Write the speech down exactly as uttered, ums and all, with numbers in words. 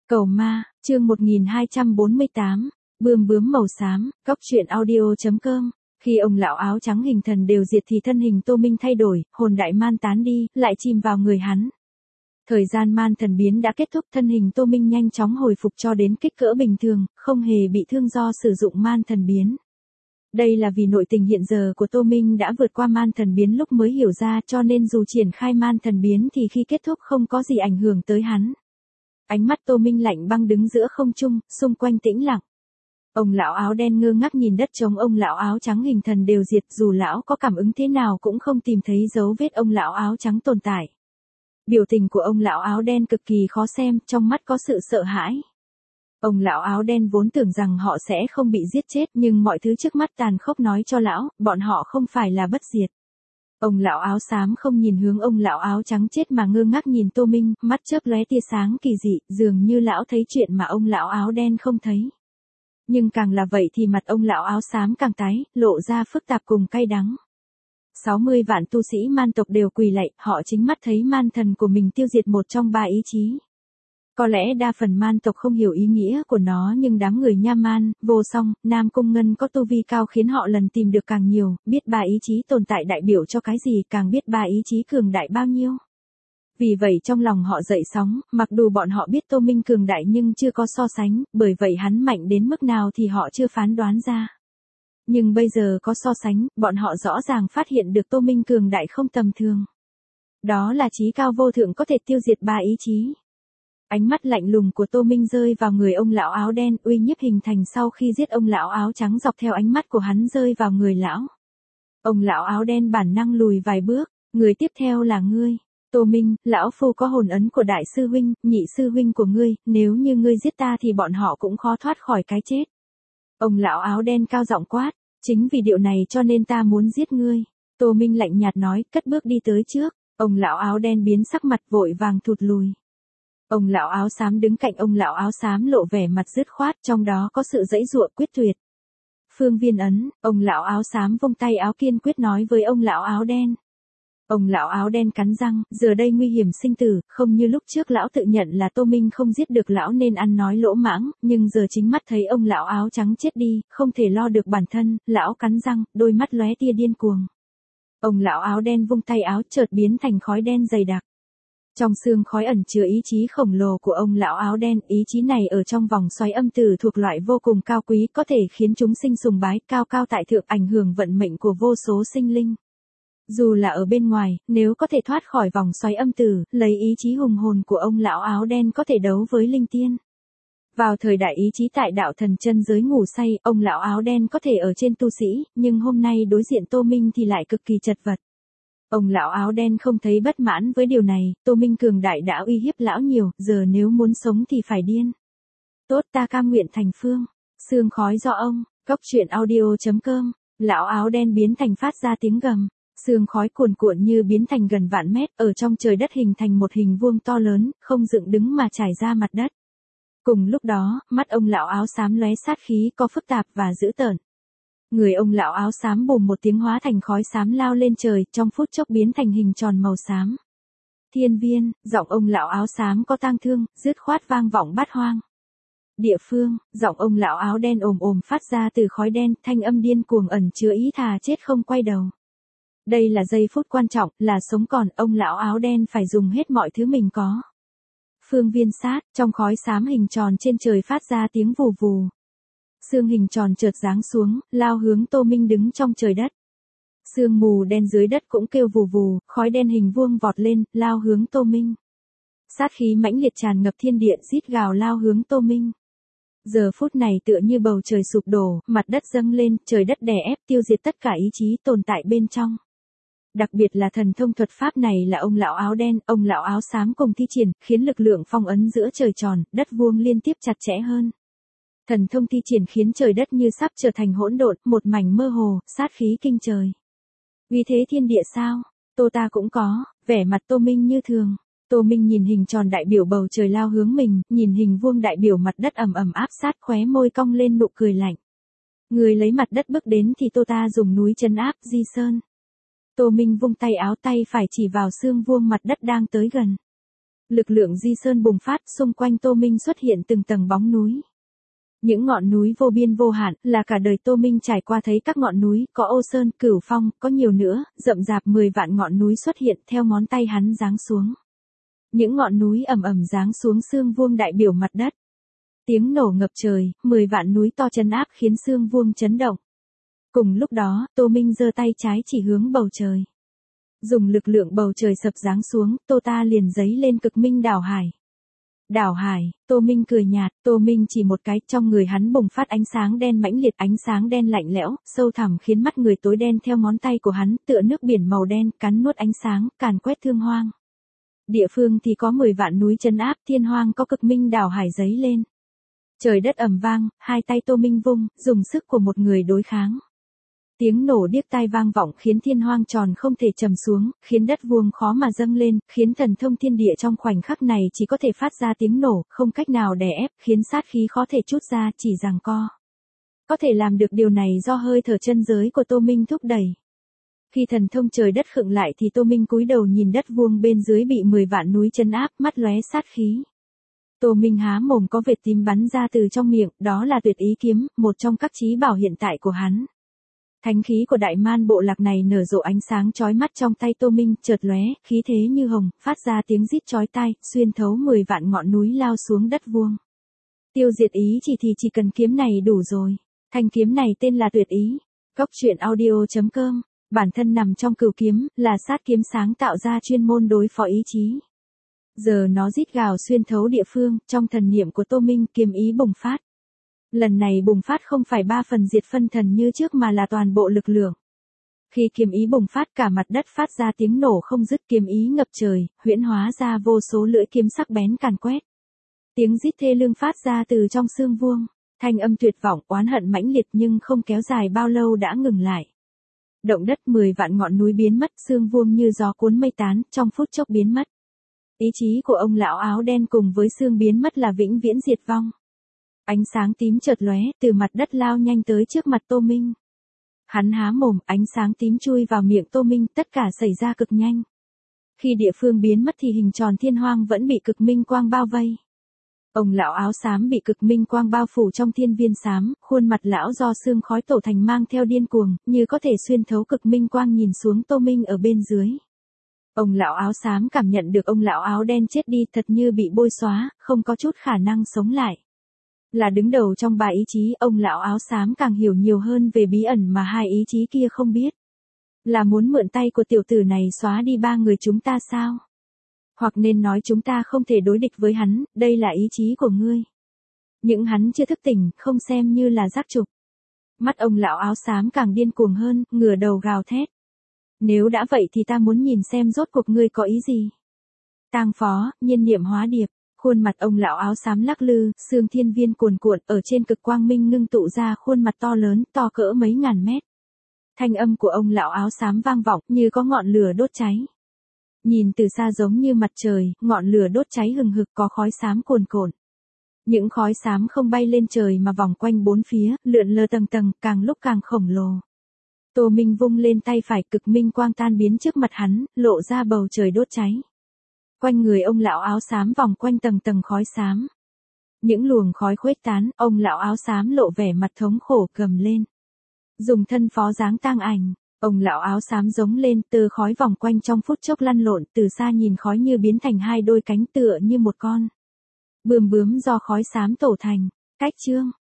Cầu ma, chương một nghìn hai trăm bốn mươi tám, bươm bướm màu xám, cóc truyện audio.com. Khi ông lão áo trắng hình thần đều diệt thì thân hình Tô Minh thay đổi, hồn đại man tán đi, lại chìm vào người hắn. Thời gian man thần biến đã kết thúc, thân hình Tô Minh nhanh chóng hồi phục cho đến kích cỡ bình thường, không hề bị thương do sử dụng man thần biến. Đây là vì nội tình hiện giờ của Tô Minh đã vượt qua man thần biến lúc mới hiểu ra, cho nên dù triển khai man thần biến thì khi kết thúc không có gì ảnh hưởng tới hắn. Ánh mắt Tô Minh lạnh băng đứng giữa không trung, xung quanh tĩnh lặng. Ông lão áo đen ngơ ngác nhìn đất trống, ông lão áo trắng hình thần đều diệt, dù lão có cảm ứng thế nào cũng không tìm thấy dấu vết ông lão áo trắng tồn tại. Biểu tình của ông lão áo đen cực kỳ khó xem, trong mắt có sự sợ hãi. Ông lão áo đen vốn tưởng rằng họ sẽ không bị giết chết, nhưng mọi thứ trước mắt tàn khốc nói cho lão, bọn họ không phải là bất diệt. Ông lão áo xám không nhìn hướng ông lão áo trắng chết mà ngơ ngác nhìn Tô Minh, mắt chớp lóe tia sáng kỳ dị, dường như lão thấy chuyện mà ông lão áo đen không thấy. Nhưng càng là vậy thì mặt ông lão áo xám càng tái, lộ ra phức tạp cùng cay đắng. sáu mươi vạn tu sĩ man tộc đều quỳ lạy, họ chính mắt thấy man thần của mình tiêu diệt một trong ba ý chí. Có lẽ đa phần man tộc không hiểu ý nghĩa của nó, nhưng đám người Nha Man, Vô Song, Nam Cung Ngân có tu vi cao khiến họ lần tìm được càng nhiều, biết ba ý chí tồn tại đại biểu cho cái gì, càng biết ba ý chí cường đại bao nhiêu. Vì vậy trong lòng họ dậy sóng, mặc dù bọn họ biết Tô Minh cường đại nhưng chưa có so sánh, bởi vậy hắn mạnh đến mức nào thì họ chưa phán đoán ra. Nhưng bây giờ có so sánh, bọn họ rõ ràng phát hiện được Tô Minh cường đại không tầm thường. Đó là chí cao vô thượng có thể tiêu diệt ba ý chí. Ánh mắt lạnh lùng của Tô Minh rơi vào người ông lão áo đen, uy nhiếp hình thành sau khi giết ông lão áo trắng dọc theo ánh mắt của hắn rơi vào người lão. Ông lão áo đen bản năng lùi vài bước, người tiếp theo là ngươi. Tô Minh, lão phu có hồn ấn của đại sư huynh, nhị sư huynh của ngươi, nếu như ngươi giết ta thì bọn họ cũng khó thoát khỏi cái chết. Ông lão áo đen cao giọng quát, chính vì điều này cho nên ta muốn giết ngươi. Tô Minh lạnh nhạt nói, cất bước đi tới trước, ông lão áo đen biến sắc mặt vội vàng thụt lùi. Ông lão áo xám đứng cạnh ông lão áo xám lộ vẻ mặt dứt khoát, trong đó có sự giãy giụa quyết tuyệt. Phương viên ấn, ông lão áo xám vung tay áo kiên quyết nói với ông lão áo đen. Ông lão áo đen cắn răng, giờ đây nguy hiểm sinh tử, không như lúc trước lão tự nhận là Tô Minh không giết được lão nên ăn nói lỗ mãng, nhưng giờ chính mắt thấy ông lão áo trắng chết đi, không thể lo được bản thân, lão cắn răng, đôi mắt lóe tia điên cuồng. Ông lão áo đen vung tay áo chợt biến thành khói đen dày đặc. Trong xương khói ẩn chứa ý chí khổng lồ của ông lão áo đen, ý chí này ở trong vòng xoáy âm tử thuộc loại vô cùng cao quý, có thể khiến chúng sinh sùng bái, cao cao tại thượng, ảnh hưởng vận mệnh của vô số sinh linh. Dù là ở bên ngoài, nếu có thể thoát khỏi vòng xoáy âm tử, lấy ý chí hùng hồn của ông lão áo đen có thể đấu với linh tiên. Vào thời đại ý chí tại đạo thần chân giới ngủ say, ông lão áo đen có thể ở trên tu sĩ, nhưng hôm nay đối diện Tô Minh thì lại cực kỳ chật vật. Ông lão áo đen không thấy bất mãn với điều này, Tô Minh cường đại đã uy hiếp lão nhiều, giờ nếu muốn sống thì phải điên. Tốt, ta cam nguyện thành phương. Sương khói do ông, cóc truyện audio.com. Lão áo đen biến thành phát ra tiếng gầm. Sương khói cuồn cuộn như biến thành gần vạn mét, ở trong trời đất hình thành một hình vuông to lớn, không dựng đứng mà trải ra mặt đất. Cùng lúc đó, mắt ông lão áo xám lóe sát khí, có phức tạp và dữ tợn. Người ông lão áo xám bùm một tiếng hóa thành khói xám lao lên trời, trong phút chốc biến thành hình tròn màu xám. Thiên viên, giọng ông lão áo xám có tang thương, dứt khoát vang vọng bát hoang. Địa phương, giọng ông lão áo đen ồm ồm phát ra từ khói đen, thanh âm điên cuồng ẩn chứa ý thà chết không quay đầu. Đây là giây phút quan trọng, là sống còn, ông lão áo đen phải dùng hết mọi thứ mình có. Phương viên sát, trong khói xám hình tròn trên trời phát ra tiếng vù vù. Sương hình tròn chợt giáng xuống, lao hướng Tô Minh đứng trong trời đất. Sương mù đen dưới đất cũng kêu vù vù, khói đen hình vuông vọt lên, lao hướng Tô Minh. Sát khí mãnh liệt tràn ngập thiên địa, rít gào lao hướng Tô Minh. Giờ phút này tựa như bầu trời sụp đổ, mặt đất dâng lên, trời đất đè ép tiêu diệt tất cả ý chí tồn tại bên trong. Đặc biệt là thần thông thuật pháp này là ông lão áo đen, ông lão áo xám cùng thi triển, khiến lực lượng phong ấn giữa trời tròn, đất vuông liên tiếp chặt chẽ hơn. Thần thông thi triển khiến trời đất như sắp trở thành hỗn độn, một mảnh mơ hồ, sát khí kinh trời. Vì thế thiên địa sao? Tô ta cũng có, vẻ mặt Tô Minh như thường. Tô Minh nhìn hình tròn đại biểu bầu trời lao hướng mình, nhìn hình vuông đại biểu mặt đất ầm ầm áp sát, khóe môi cong lên nụ cười lạnh. Người lấy mặt đất bước đến thì Tô ta dùng núi trấn áp Di Sơn. Tô Minh vung tay áo, tay phải chỉ vào xương vuông mặt đất đang tới gần. Lực lượng di sơn bùng phát, xung quanh Tô Minh xuất hiện từng tầng bóng núi. Những ngọn núi vô biên vô hạn, là cả đời Tô Minh trải qua thấy các ngọn núi, có Ô Sơn, Cửu Phong, có nhiều nữa, rậm rạp mười vạn ngọn núi xuất hiện theo ngón tay hắn giáng xuống. Những ngọn núi ầm ầm giáng xuống xương vuông đại biểu mặt đất. Tiếng nổ ngập trời, mười vạn núi to chấn áp khiến xương vuông chấn động. Cùng lúc đó, Tô Minh giơ tay trái chỉ hướng bầu trời. Dùng lực lượng bầu trời sập giáng xuống, Tô ta liền giấy lên cực minh đảo hải. Đảo hải, Tô Minh cười nhạt, Tô Minh chỉ một cái, trong người hắn bùng phát ánh sáng đen mãnh liệt, ánh sáng đen lạnh lẽo, sâu thẳm khiến mắt người tối đen theo ngón tay của hắn, tựa nước biển màu đen, cắn nuốt ánh sáng, càn quét thương hoang. Địa phương thì có mười vạn núi trấn áp, thiên hoang có cực minh đảo hải giấy lên. Trời đất ầm vang, hai tay Tô Minh vung, dùng sức của một người đối kháng. Tiếng nổ điếc tai vang vọng khiến thiên hoang tròn không thể trầm xuống, khiến đất vuông khó mà dâng lên, khiến thần thông thiên địa trong khoảnh khắc này chỉ có thể phát ra tiếng nổ, không cách nào đè ép, khiến sát khí khó thể trút ra, chỉ giằng co. Có thể làm được điều này do hơi thở chân giới của Tô Minh thúc đẩy. Khi thần thông trời đất khựng lại thì Tô Minh cúi đầu nhìn đất vuông bên dưới bị mười vạn núi trấn áp, mắt lóe sát khí. Tô Minh há mồm có vệt tím bắn ra từ trong miệng, đó là tuyệt ý kiếm, một trong các chí bảo hiện tại của hắn. Thánh khí của đại man bộ lạc này nở rộ ánh sáng chói mắt trong tay Tô Minh, chợt lóe, khí thế như hồng, phát ra tiếng rít chói tai, xuyên thấu mười vạn ngọn núi lao xuống đất vuông. Tiêu diệt ý chỉ thì chỉ cần kiếm này đủ rồi. Thanh kiếm này tên là tuyệt ý. Cốc truyện audio chấm com. Bản thân nằm trong cửu kiếm, là sát kiếm sáng tạo ra chuyên môn đối phó ý chí. Giờ nó rít gào xuyên thấu địa phương, trong thần niệm của Tô Minh, kiếm ý bùng phát. Lần này bùng phát không phải ba phần diệt phân thần như trước mà là toàn bộ lực lượng. Khi kiếm ý bùng phát, cả mặt đất phát ra tiếng nổ không dứt, kiếm ý ngập trời, huyễn hóa ra vô số lưỡi kiếm sắc bén càn quét. Tiếng rít thê lương phát ra từ trong xương vuông, thanh âm tuyệt vọng, oán hận mãnh liệt nhưng không kéo dài bao lâu đã ngừng lại. Động đất mười vạn ngọn núi biến mất, xương vuông như gió cuốn mây tán, trong phút chốc biến mất. Ý chí của ông lão áo đen cùng với xương biến mất là vĩnh viễn diệt vong. Ánh sáng tím chợt lóe, từ mặt đất lao nhanh tới trước mặt Tô Minh. Hắn há mồm, ánh sáng tím chui vào miệng Tô Minh, tất cả xảy ra cực nhanh. Khi địa phương biến mất thì hình tròn thiên hoang vẫn bị cực minh quang bao vây. Ông lão áo xám bị cực minh quang bao phủ trong thiên viên xám, khuôn mặt lão do sương khói tổ thành mang theo điên cuồng, như có thể xuyên thấu cực minh quang nhìn xuống Tô Minh ở bên dưới. Ông lão áo xám cảm nhận được ông lão áo đen chết đi, thật như bị bôi xóa, không có chút khả năng sống lại. Là đứng đầu trong ba ý chí, ông lão áo xám càng hiểu nhiều hơn về bí ẩn mà hai ý chí kia không biết. Là muốn mượn tay của tiểu tử này xóa đi ba người chúng ta sao? Hoặc nên nói chúng ta không thể đối địch với hắn, đây là ý chí của ngươi. Những hắn chưa thức tỉnh, không xem như là giác trục. Mắt ông lão áo xám càng điên cuồng hơn, ngửa đầu gào thét. Nếu đã vậy thì ta muốn nhìn xem rốt cuộc ngươi có ý gì. Tang phó, nhiên niệm hóa điệp. Khuôn mặt ông lão áo xám lắc lư, xương thiên viên cuồn cuộn, ở trên cực quang minh ngưng tụ ra khuôn mặt to lớn, to cỡ mấy ngàn mét. Thanh âm của ông lão áo xám vang vọng, như có ngọn lửa đốt cháy. Nhìn từ xa giống như mặt trời, ngọn lửa đốt cháy hừng hực, có khói xám cuồn cuộn. Những khói xám không bay lên trời mà vòng quanh bốn phía, lượn lờ tầng tầng, càng lúc càng khổng lồ. Tô Minh vung lên tay phải, cực minh quang tan biến trước mặt hắn, lộ ra bầu trời đốt cháy. Quanh người ông lão áo xám vòng quanh tầng tầng khói xám. Những luồng khói khuếch tán, ông lão áo xám lộ vẻ mặt thống khổ, gầm lên. Dùng thân phó dáng tang ảnh, ông lão áo xám giống lên, từ khói vòng quanh trong phút chốc lăn lộn, từ xa nhìn khói như biến thành hai đôi cánh, tựa như một con bươm bướm do khói xám tổ thành. Cách chương